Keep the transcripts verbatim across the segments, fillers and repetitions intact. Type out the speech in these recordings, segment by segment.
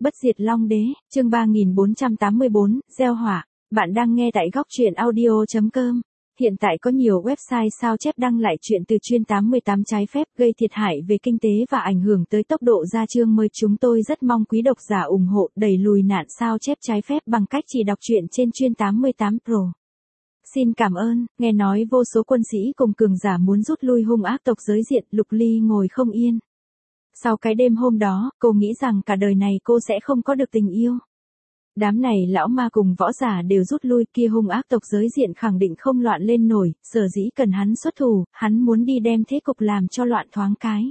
Bất diệt Long Đế, chương ba nghìn bốn trăm tám mươi bốn, gieo họa. Bạn đang nghe tại góc truyện audio chấm com. Hiện tại có nhiều website sao chép đăng lại chuyện từ chuyên tám mươi tám trái phép gây thiệt hại về kinh tế và ảnh hưởng tới tốc độ ra chương mới. Chúng tôi rất mong quý độc giả ủng hộ đẩy lùi nạn sao chép trái phép bằng cách chỉ đọc truyện trên chuyên tám mươi tám Pro. Xin cảm ơn. Nghe nói vô số quân sĩ cùng cường giả muốn rút lui hung ác tộc giới diện, Lục Ly ngồi không yên. Sau cái đêm hôm đó, cô nghĩ rằng cả đời này cô sẽ không có được tình yêu. Đám này lão ma cùng võ giả đều rút lui, kia hung ác tộc giới diện khẳng định không loạn lên nổi, sở dĩ cần hắn xuất thủ, hắn muốn đi đem thế cục làm cho loạn thoáng cái.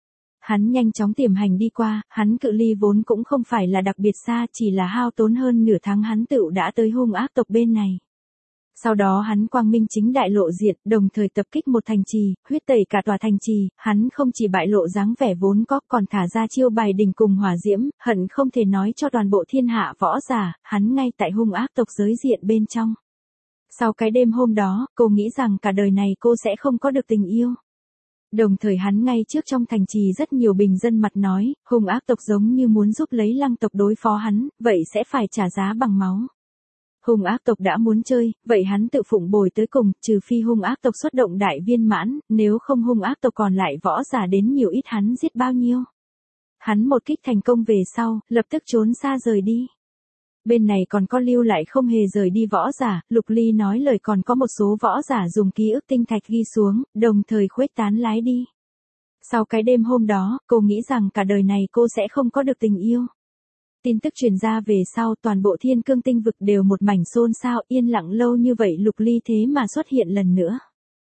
Hắn nhanh chóng tiềm hành đi qua, hắn cự ly vốn cũng không phải là đặc biệt xa, chỉ là hao tốn hơn nửa tháng hắn tựu đã tới hung ác tộc bên này. Sau đó hắn quang minh chính đại lộ diện, đồng thời tập kích một thành trì, huyết tẩy cả tòa thành trì, hắn không chỉ bại lộ dáng vẻ vốn có, còn thả ra chiêu bài đình cùng hỏa diễm, hận không thể nói cho toàn bộ thiên hạ võ giả, hắn ngay tại hung ác tộc giới diện bên trong. Sau cái đêm hôm đó, cô nghĩ rằng cả đời này cô sẽ không có được tình yêu. Đồng thời hắn ngay trước trong thành trì rất nhiều bình dân mặt nói, hung ác tộc giống như muốn giúp lấy lăng tộc đối phó hắn, vậy sẽ phải trả giá bằng máu. Hung ác tộc đã muốn chơi, vậy hắn tự phụng bồi tới cùng, trừ phi hung ác tộc xuất động đại viên mãn, nếu không hung ác tộc còn lại võ giả đến nhiều ít hắn giết bao nhiêu. Hắn một kích thành công về sau, lập tức trốn xa rời đi. Bên này còn có lưu lại không hề rời đi võ giả, Lục Ly nói lời còn có một số võ giả dùng ký ức tinh thạch ghi xuống, đồng thời khuếch tán lái đi. Sau cái đêm hôm đó, cô nghĩ rằng cả đời này cô sẽ không có được tình yêu. Tin tức truyền ra về sau toàn bộ thiên cương tinh vực đều một mảnh xôn xao, yên lặng lâu như vậy Lục Ly thế mà xuất hiện lần nữa.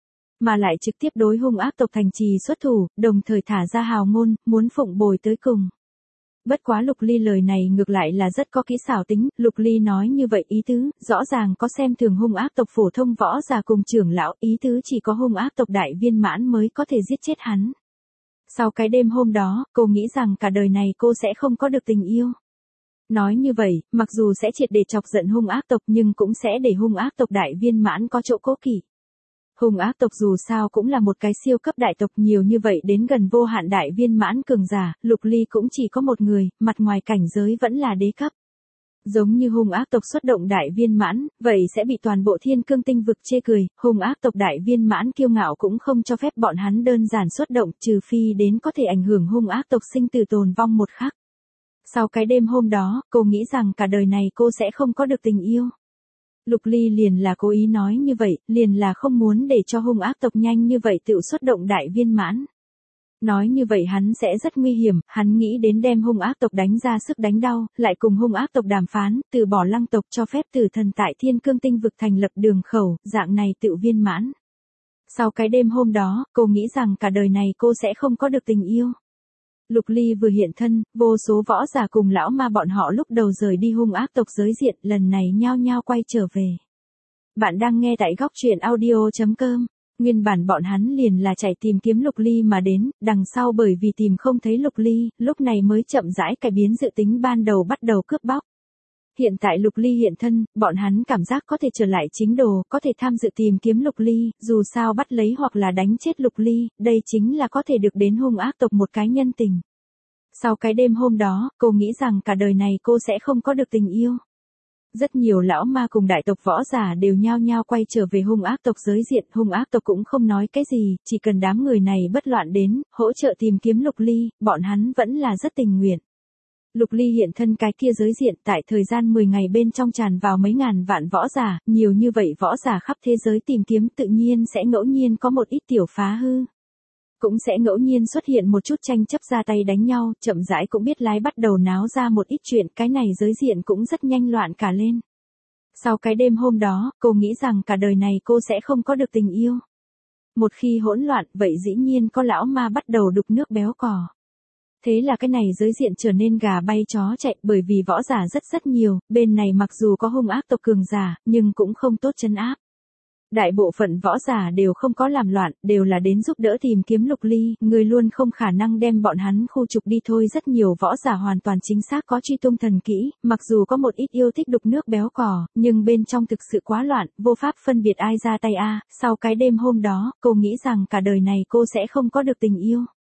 Mà lại trực tiếp đối hung ác tộc thành trì xuất thủ, đồng thời thả ra hào ngôn, muốn phụng bồi tới cùng. Bất quá Lục Ly lời này ngược lại là rất có kỹ xảo tính, Lục Ly nói như vậy ý tứ, rõ ràng có xem thường hung ác tộc phổ thông võ giả cùng trưởng lão, ý tứ chỉ có hung ác tộc đại viên mãn mới có thể giết chết hắn. Sau cái đêm hôm đó, cô nghĩ rằng cả đời này cô sẽ không có được tình yêu. Nói như vậy, mặc dù sẽ triệt để chọc giận hung ác tộc nhưng cũng sẽ để hung ác tộc đại viên mãn có chỗ cố kỵ. Hung ác tộc dù sao cũng là một cái siêu cấp đại tộc, nhiều như vậy đến gần vô hạn đại viên mãn cường giả, Lục Ly cũng chỉ có một người, mặt ngoài cảnh giới vẫn là đế cấp. Giống như hung ác tộc xuất động đại viên mãn, vậy sẽ bị toàn bộ thiên cương tinh vực chê cười, hung ác tộc đại viên mãn kiêu ngạo cũng không cho phép bọn hắn đơn giản xuất động, trừ phi đến có thể ảnh hưởng hung ác tộc sinh tử tồn vong một khắc. Sau cái đêm hôm đó, cô nghĩ rằng cả đời này cô sẽ không có được tình yêu. Lục Ly liền là cố ý nói như vậy, liền là không muốn để cho hung ác tộc nhanh như vậy tự xuất động đại viên mãn. Nói như vậy hắn sẽ rất nguy hiểm, hắn nghĩ đến đem hung ác tộc đánh ra sức đánh đau, lại cùng hung ác tộc đàm phán, từ bỏ lăng tộc cho phép tử thần tại thiên cương tinh vực thành lập đường khẩu, dạng này tự viên mãn. Sau cái đêm hôm đó, cô nghĩ rằng cả đời này cô sẽ không có được tình yêu. Lục Ly vừa hiện thân, vô số võ giả cùng lão ma bọn họ lúc đầu rời đi hung ác tộc giới diện, lần này nhao nhao quay trở về. Bạn đang nghe tại góc truyện audio chấm com. Nguyên bản bọn hắn liền là chạy tìm kiếm Lục Ly mà đến, đằng sau bởi vì tìm không thấy Lục Ly, lúc này mới chậm rãi cải biến dự tính ban đầu bắt đầu cướp bóc. Hiện tại Lục Ly hiện thân, bọn hắn cảm giác có thể trở lại chính đồ, có thể tham dự tìm kiếm Lục Ly, dù sao bắt lấy hoặc là đánh chết Lục Ly, đây chính là có thể được đến hung ác tộc một cái nhân tình. Sau cái đêm hôm đó, cô nghĩ rằng cả đời này cô sẽ không có được tình yêu. Rất nhiều lão ma cùng đại tộc võ giả đều nhao nhao quay trở về hung ác tộc giới diện, hung ác tộc cũng không nói cái gì, chỉ cần đám người này bất loạn đến, hỗ trợ tìm kiếm Lục Ly, bọn hắn vẫn là rất tình nguyện. Lục Ly hiện thân cái kia giới diện tại thời gian mười ngày bên trong tràn vào mấy ngàn vạn võ giả, nhiều như vậy võ giả khắp thế giới tìm kiếm tự nhiên sẽ ngẫu nhiên có một ít tiểu phá hư. Cũng sẽ ngẫu nhiên xuất hiện một chút tranh chấp ra tay đánh nhau, chậm rãi cũng biết lái bắt đầu náo ra một ít chuyện, cái này giới diện cũng rất nhanh loạn cả lên. Sau cái đêm hôm đó, cô nghĩ rằng cả đời này cô sẽ không có được tình yêu. Một khi hỗn loạn, vậy dĩ nhiên có lão ma bắt đầu đục nước béo cò. Thế là cái này giới diện trở nên gà bay chó chạy, bởi vì võ giả rất rất nhiều, bên này mặc dù có hung ác tộc cường giả, nhưng cũng không tốt trấn áp. Đại bộ phận võ giả đều không có làm loạn, đều là đến giúp đỡ tìm kiếm Lục Ly, người luôn không khả năng đem bọn hắn khu trục đi thôi. Rất nhiều võ giả hoàn toàn chính xác có truy tung thần kỹ, mặc dù có một ít yêu thích đục nước béo cò, nhưng bên trong thực sự quá loạn, vô pháp phân biệt ai ra tay a. Sau cái đêm hôm đó, cô nghĩ rằng cả đời này cô sẽ không có được tình yêu.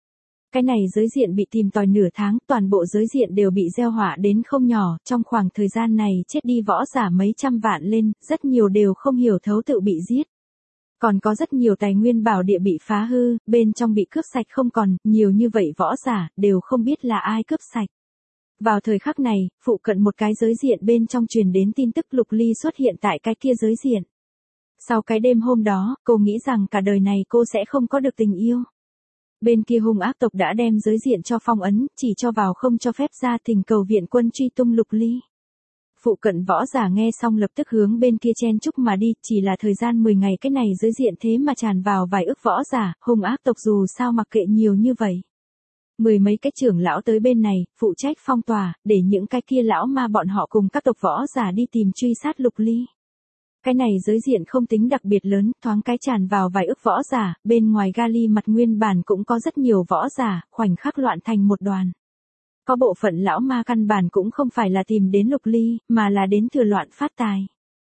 Cái này giới diện bị tìm tòi nửa tháng, toàn bộ giới diện đều bị gieo họa đến không nhỏ, trong khoảng thời gian này chết đi võ giả mấy trăm vạn lên, rất nhiều đều không hiểu thấu tự bị giết. Còn có rất nhiều tài nguyên bảo địa bị phá hư, bên trong bị cướp sạch không còn, nhiều như vậy võ giả, đều không biết là ai cướp sạch. Vào thời khắc này, phụ cận một cái giới diện bên trong truyền đến tin tức Lục Ly xuất hiện tại cái kia giới diện. Sau cái đêm hôm đó, cô nghĩ rằng cả đời này cô sẽ không có được tình yêu. Bên kia hung ác tộc đã đem giới diện cho phong ấn, chỉ cho vào không cho phép ra, thỉnh cầu viện quân truy tung Lục Ly. Phụ cận võ giả nghe xong lập tức hướng bên kia chen chúc mà đi, chỉ là thời gian mười ngày cái này giới diện thế mà tràn vào vài ức võ giả, hung ác tộc dù sao mặc kệ nhiều như vậy. Mười mấy cái trưởng lão tới bên này, phụ trách phong tỏa, để những cái kia lão ma bọn họ cùng các tộc võ giả đi tìm truy sát Lục Ly. Cái này giới diện không tính đặc biệt lớn, thoáng cái tràn vào vài ức võ giả, bên ngoài gali mặt nguyên bản cũng có rất nhiều võ giả, khoảnh khắc loạn thành một đoàn. Có bộ phận lão ma căn bản cũng không phải là tìm đến Lục Ly, mà là đến thừa loạn phát tài.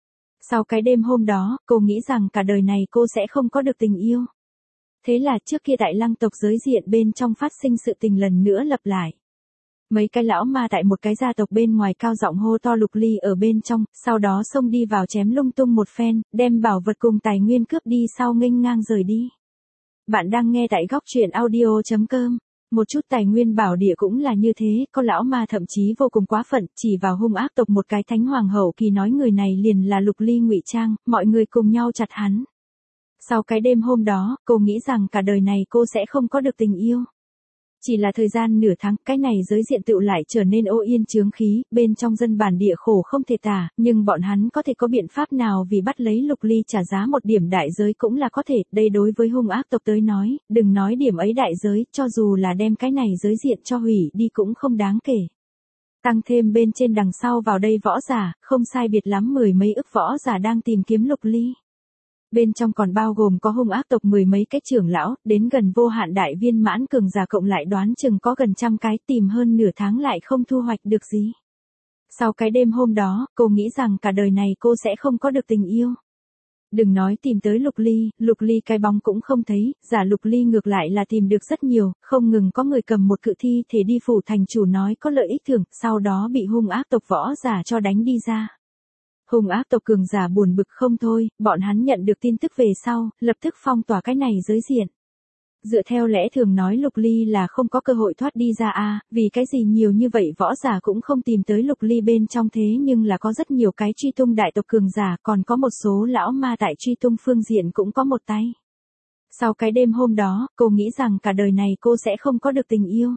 Sau cái đêm hôm đó, cô nghĩ rằng cả đời này cô sẽ không có được tình yêu. Thế là trước kia tại lăng tộc giới diện bên trong phát sinh sự tình lần nữa lặp lại. Mấy cái lão ma tại một cái gia tộc bên ngoài cao giọng hô to Lục Ly ở bên trong, sau đó xông đi vào chém lung tung một phen, đem bảo vật cùng tài nguyên cướp đi sau nghênh ngang rời đi. Bạn đang nghe tại góc truyện audio chấm com. Một chút tài nguyên bảo địa cũng là như thế, có lão ma thậm chí vô cùng quá phận, chỉ vào hung ác tộc một cái thánh hoàng hậu kỳ nói người này liền là Lục Ly ngụy trang, mọi người cùng nhau chặt hắn. Sau cái đêm hôm đó, cô nghĩ rằng cả đời này cô sẽ không có được tình yêu. Chỉ là thời gian nửa tháng, cái này giới diện tựu lại trở nên ô yên chướng khí, bên trong dân bản địa khổ không thể tả, nhưng bọn hắn có thể có biện pháp nào vì bắt lấy Lục Ly trả giá một điểm đại giới cũng là có thể, đây đối với hung ác tộc tới nói, đừng nói điểm ấy đại giới, cho dù là đem cái này giới diện cho hủy đi cũng không đáng kể. Tăng thêm bên trên đằng sau vào đây võ giả, không sai biệt lắm mười mấy ức võ giả đang tìm kiếm Lục Ly. Bên trong còn bao gồm có hung ác tộc mười mấy cái trưởng lão, đến gần vô hạn đại viên mãn cường giả cộng lại đoán chừng có gần trăm cái, tìm hơn nửa tháng lại không thu hoạch được gì. Sau cái đêm hôm đó, cô nghĩ rằng cả đời này cô sẽ không có được tình yêu. Đừng nói tìm tới Lục Ly, Lục Ly cái bóng cũng không thấy, giả Lục Ly ngược lại là tìm được rất nhiều, không ngừng có người cầm một cự thi thể đi phủ thành chủ nói có lợi ích thưởng, sau đó bị hung ác tộc võ giả cho đánh đi ra. Hung ác tộc cường giả buồn bực không thôi, bọn hắn nhận được tin tức về sau, lập tức phong tỏa cái này giới diện. Dựa theo lẽ thường nói Lục Ly là không có cơ hội thoát đi ra a, vì cái gì nhiều như vậy võ giả cũng không tìm tới Lục Ly bên trong thế nhưng là có rất nhiều cái truy tung đại tộc cường giả, còn có một số lão ma tại truy tung phương diện cũng có một tay. Sau cái đêm hôm đó, cô nghĩ rằng cả đời này cô sẽ không có được tình yêu.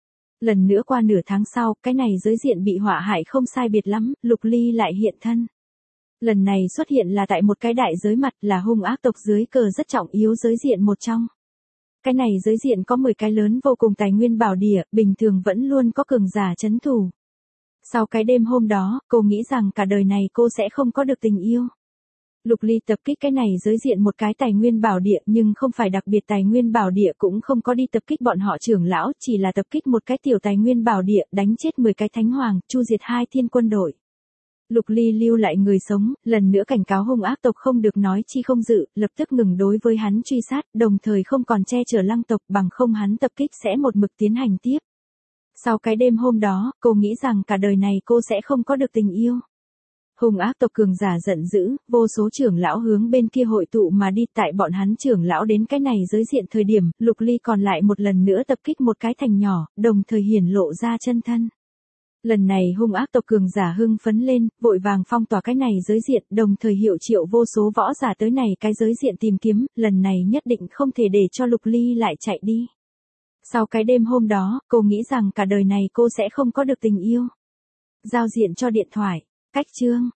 Lần nữa qua nửa tháng sau, cái này giới diện bị họa hại không sai biệt lắm, Lục Ly lại hiện thân. Lần này xuất hiện là tại một cái đại giới mặt, là hung ác tộc dưới cờ rất trọng yếu giới diện một trong. Cái này giới diện có mười cái lớn vô cùng tài nguyên bảo địa, bình thường vẫn luôn có cường giả trấn thủ. Sau cái đêm hôm đó, cô nghĩ rằng cả đời này cô sẽ không có được tình yêu. Lục Ly tập kích cái này giới diện một cái tài nguyên bảo địa, nhưng không phải đặc biệt tài nguyên bảo địa, cũng không có đi tập kích bọn họ trưởng lão, chỉ là tập kích một cái tiểu tài nguyên bảo địa, đánh chết mười cái thánh hoàng, chu diệt hai thiên quân đội. Lục Ly lưu lại người sống, lần nữa cảnh cáo hung ác tộc không được nói chi không dự, lập tức ngừng đối với hắn truy sát, đồng thời không còn che chở lăng tộc, bằng không hắn tập kích sẽ một mực tiến hành tiếp. Sau cái đêm hôm đó, cô nghĩ rằng cả đời này cô sẽ không có được tình yêu. Hung ác tộc cường giả giận dữ, vô số trưởng lão hướng bên kia hội tụ mà đi, tại bọn hắn trưởng lão đến cái này giới diện thời điểm, Lục Ly còn lại một lần nữa tập kích một cái thành nhỏ, đồng thời hiển lộ ra chân thân. Lần này hung ác tộc cường giả hưng phấn lên, vội vàng phong tỏa cái này giới diện, đồng thời hiệu triệu vô số võ giả tới này cái giới diện tìm kiếm, lần này nhất định không thể để cho Lục Ly lại chạy đi. Sau cái đêm hôm đó, cô nghĩ rằng cả đời này cô sẽ không có được tình yêu. Giao diện cho điện thoại, cách chương.